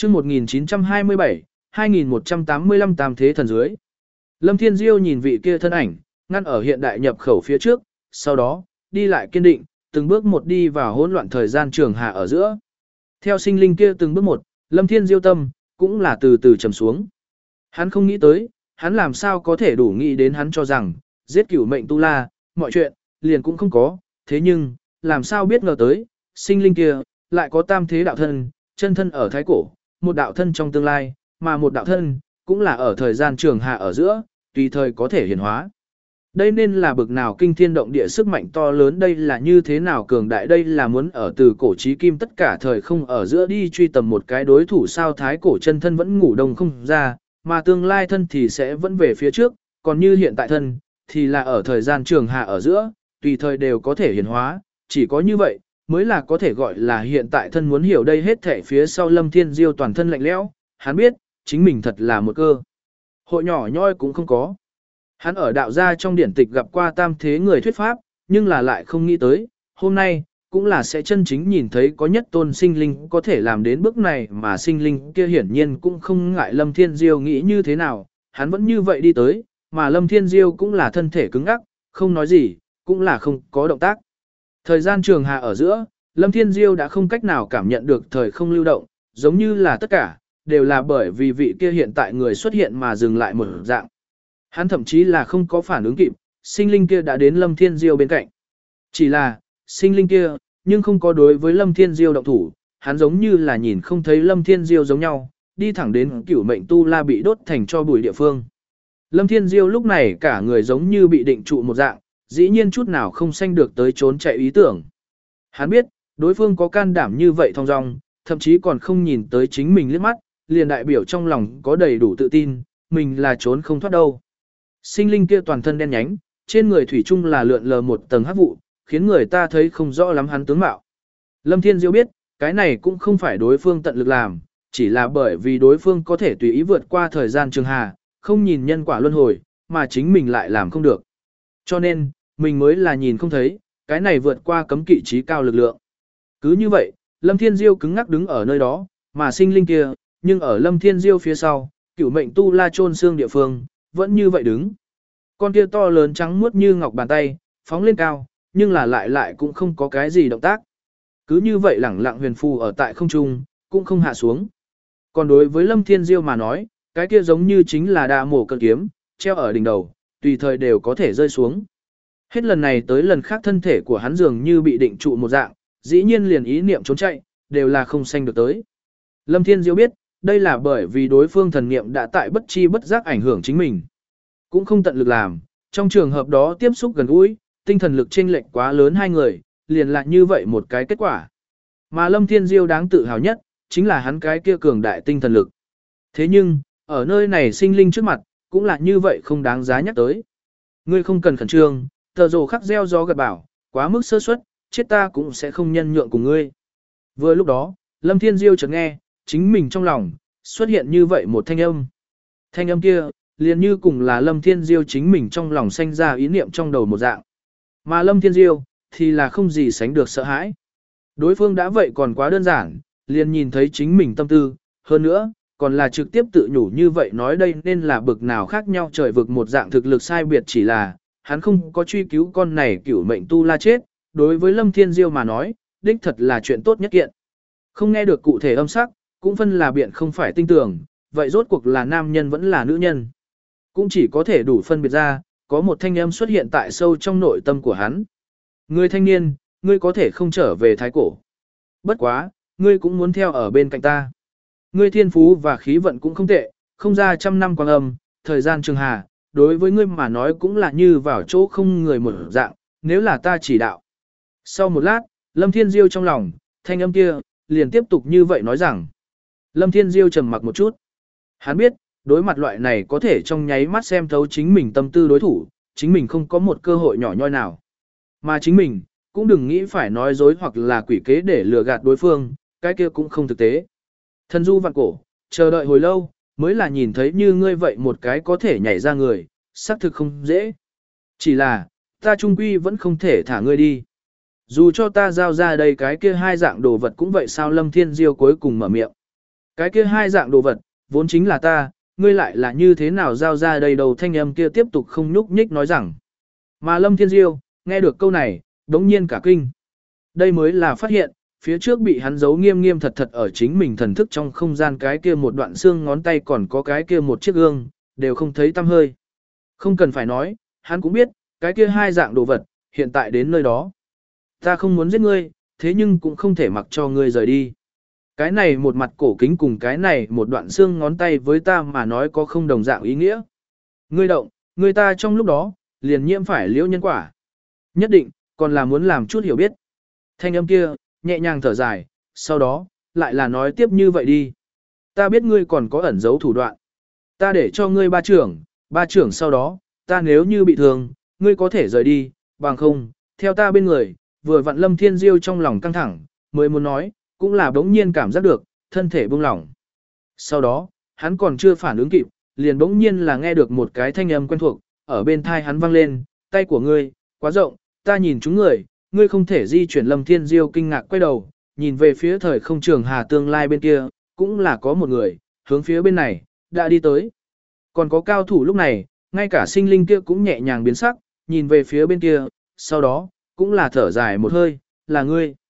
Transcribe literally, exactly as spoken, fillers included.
chương một nghìn chín trăm hai mươi bảy, hai nghìn một trăm tám mươi lăm tam thế thần dưới. Lâm Thiên Diêu nhìn vị kia thân ảnh, ngăn ở hiện đại nhập khẩu phía trước, sau đó, đi lại kiên định, từng bước một đi vào hỗn loạn thời gian trường hạ ở giữa. Theo sinh linh kia từng bước một, Lâm Thiên Diêu tâm, cũng là từ từ trầm xuống. Hắn không nghĩ tới, hắn làm sao có thể đủ nghĩ đến hắn cho rằng, giết cửu mệnh tu la, mọi chuyện, liền cũng không có, thế nhưng, làm sao biết ngờ tới, sinh linh kia, lại có tam thế đạo thân, chân thân ở thái cổ, một đạo thân trong tương lai, mà một đạo thân, cũng là ở thời gian trường hạ ở giữa, tùy thời có thể hiển hóa. Đây nên là bực nào kinh thiên động địa sức mạnh to lớn, đây là như thế nào cường đại, đây là muốn ở từ cổ chí kim tất cả thời không ở giữa đi truy tầm một cái đối thủ sao. Thái cổ chân thân vẫn ngủ đông không ra, mà tương lai thân thì sẽ vẫn về phía trước, còn như hiện tại thân, thì là ở thời gian trường hạ ở giữa, tùy thời đều có thể hiển hóa, chỉ có như vậy, mới là có thể gọi là hiện tại thân. Muốn hiểu đây hết thể phía sau, Lâm Thiên Diêu toàn thân lạnh lẽo, hắn biết, chính mình thật là một cơ hội nhỏ nhoi cũng không có. Hắn ở đạo gia trong điển tịch gặp qua tam thế người thuyết pháp, nhưng là lại không nghĩ tới, hôm nay, cũng là sẽ chân chính nhìn thấy có nhất tôn sinh linh có thể làm đến bước này, mà sinh linh kia hiển nhiên cũng không ngại Lâm Thiên Diêu nghĩ như thế nào, hắn vẫn như vậy đi tới, mà Lâm Thiên Diêu cũng là thân thể cứng ngắc, không nói gì, cũng là không có động tác. Thời gian trường hạ ở giữa, Lâm Thiên Diêu đã không cách nào cảm nhận được thời không lưu động, giống như là tất cả, đều là bởi vì vị kia hiện tại người xuất hiện mà dừng lại một dạng. Hắn thậm chí là không có phản ứng kịp, sinh linh kia đã đến Lâm Thiên Diêu bên cạnh. Chỉ là, sinh linh kia, nhưng không có đối với Lâm Thiên Diêu động thủ, hắn giống như là nhìn không thấy Lâm Thiên Diêu giống nhau, đi thẳng đến cửu mệnh tu la bị đốt thành cho bụi địa phương. Lâm Thiên Diêu lúc này cả người giống như bị định trụ một dạng, dĩ nhiên chút nào không sanh được tới trốn chạy ý tưởng. Hắn biết, đối phương có can đảm như vậy thong dong, thậm chí còn không nhìn tới chính mình liếc mắt, liền đại biểu trong lòng có đầy đủ tự tin, mình là trốn không thoát đâu. Sinh linh kia toàn thân đen nhánh, trên người thủy chung là lượn lờ một tầng hắc vụ, khiến người ta thấy không rõ lắm hắn tướng mạo. Lâm Thiên Diêu biết, cái này cũng không phải đối phương tận lực làm, chỉ là bởi vì đối phương có thể tùy ý vượt qua thời gian trường hà, không nhìn nhân quả luân hồi, mà chính mình lại làm không được. Cho nên, mình mới là nhìn không thấy, cái này vượt qua cấm kỵ trí cao lực lượng. Cứ như vậy, Lâm Thiên Diêu cứng ngắc đứng ở nơi đó, mà sinh linh kia, nhưng ở Lâm Thiên Diêu phía sau, cửu mệnh tu la chôn xương địa phương, vẫn như vậy đứng. Con kia to lớn trắng muốt như ngọc bàn tay, phóng lên cao, nhưng là lại lại cũng không có cái gì động tác. Cứ như vậy lẳng lặng huyền phù ở tại không trung, cũng không hạ xuống. Còn đối với Lâm Thiên Diêu mà nói, cái kia giống như chính là đa mổ cân kiếm, treo ở đỉnh đầu, tùy thời đều có thể rơi xuống. Hết lần này tới lần khác thân thể của hắn dường như bị định trụ một dạng, dĩ nhiên liền ý niệm trốn chạy, đều là không sanh được tới. Lâm Thiên Diêu biết, đây là bởi vì đối phương thần niệm đã tại bất chi bất giác ảnh hưởng chính mình. Cũng không tận lực làm, trong trường hợp đó tiếp xúc gần gũi, tinh thần lực chênh lệch quá lớn hai người, liền lại như vậy một cái kết quả. Mà Lâm Thiên Diêu đáng tự hào nhất, chính là hắn cái kia cường đại tinh thần lực. Thế nhưng, ở nơi này sinh linh trước mặt, cũng là như vậy không đáng giá nhắc tới. Ngươi không cần khẩn trương, tờ rồ khắc gieo gió gật bảo, quá mức sơ suất, chết ta cũng sẽ không nhân nhượng cùng ngươi. Vừa lúc đó, Lâm Thiên Diêu chợt nghe, chính mình trong lòng, xuất hiện như vậy một thanh âm. Thanh âm kia, liền như cùng là Lâm Thiên Diêu chính mình trong lòng sanh ra ý niệm trong đầu một dạng. Mà Lâm Thiên Diêu, thì là không gì sánh được sợ hãi. Đối phương đã vậy còn quá đơn giản, liền nhìn thấy chính mình tâm tư, hơn nữa, còn là trực tiếp tự nhủ như vậy nói đây nên là bực nào khác nhau trời vực một dạng thực lực sai biệt, chỉ là, hắn không có truy cứu con này cửu mệnh tu la chết, đối với Lâm Thiên Diêu mà nói, đích thật là chuyện tốt nhất kiện. Không nghe được cụ thể âm sắc, cũng phân là biện không phải tinh tưởng, vậy rốt cuộc là nam nhân vẫn là nữ nhân. Cũng chỉ có thể đủ phân biệt ra, có một thanh âm xuất hiện tại sâu trong nội tâm của hắn. Ngươi thanh niên, ngươi có thể không trở về thái cổ. Bất quá, ngươi cũng muốn theo ở bên cạnh ta. Ngươi thiên phú và khí vận cũng không tệ, không ra trăm năm quang âm, thời gian trường hà, đối với ngươi mà nói cũng là như vào chỗ không người một dạng, nếu là ta chỉ đạo. Sau một lát, Lâm Thiên Diêu trong lòng, thanh âm kia, liền tiếp tục như vậy nói rằng. Lâm Thiên Diêu trầm mặc một chút. Hắn biết, đối mặt loại này có thể trong nháy mắt xem thấu chính mình tâm tư đối thủ, chính mình không có một cơ hội nhỏ nhoi nào. Mà chính mình, cũng đừng nghĩ phải nói dối hoặc là quỷ kế để lừa gạt đối phương, cái kia cũng không thực tế. Thần du vạn cổ, chờ đợi hồi lâu, mới là nhìn thấy như ngươi vậy một cái có thể nhảy ra người, xác thực không dễ. Chỉ là, ta trung quy vẫn không thể thả ngươi đi. Dù cho ta giao ra đây cái kia hai dạng đồ vật cũng vậy sao. Lâm Thiên Diêu cuối cùng mở miệng. Cái kia hai dạng đồ vật, vốn chính là ta, ngươi lại là như thế nào giao ra đây đầu thanh âm kia tiếp tục không nhúc nhích nói rằng. Mà Lâm Thiên Diêu, nghe được câu này, đống nhiên cả kinh. Đây mới là phát hiện, phía trước bị hắn giấu nghiêm nghiêm thật thật ở chính mình thần thức trong không gian cái kia một đoạn xương ngón tay còn có cái kia một chiếc gương, đều không thấy tăm hơi. Không cần phải nói, hắn cũng biết, cái kia hai dạng đồ vật, hiện tại đến nơi đó. Ta không muốn giết ngươi, thế nhưng cũng không thể mặc cho ngươi rời đi. Cái này một mặt cổ kính cùng cái này một đoạn xương ngón tay với ta mà nói có không đồng dạng ý nghĩa. Ngươi động, người ta trong lúc đó, liền nhiễm phải liễu nhân quả. Nhất định, còn là muốn làm chút hiểu biết. Thanh âm kia, nhẹ nhàng thở dài, sau đó, lại là nói tiếp như vậy đi. Ta biết ngươi còn có ẩn giấu thủ đoạn. Ta để cho ngươi ba trưởng, ba trưởng sau đó, ta nếu như bị thương, ngươi có thể rời đi, bằng không, theo ta bên người, vừa vặn Lâm Thiên Diêu trong lòng căng thẳng, mới muốn nói, cũng là bỗng nhiên cảm giác được, thân thể buông lỏng. Sau đó, hắn còn chưa phản ứng kịp, liền bỗng nhiên là nghe được một cái thanh âm quen thuộc, ở bên thai hắn vang lên, tay của ngươi, quá rộng, ta nhìn chúng người, ngươi không thể di chuyển. Lâm Thiên Diêu kinh ngạc quay đầu, nhìn về phía thời không trường hà tương lai bên kia, cũng là có một người, hướng phía bên này, đã đi tới. Còn có cao thủ lúc này, ngay cả sinh linh kia cũng nhẹ nhàng biến sắc, nhìn về phía bên kia, sau đó, cũng là thở dài một hơi, là ngươi.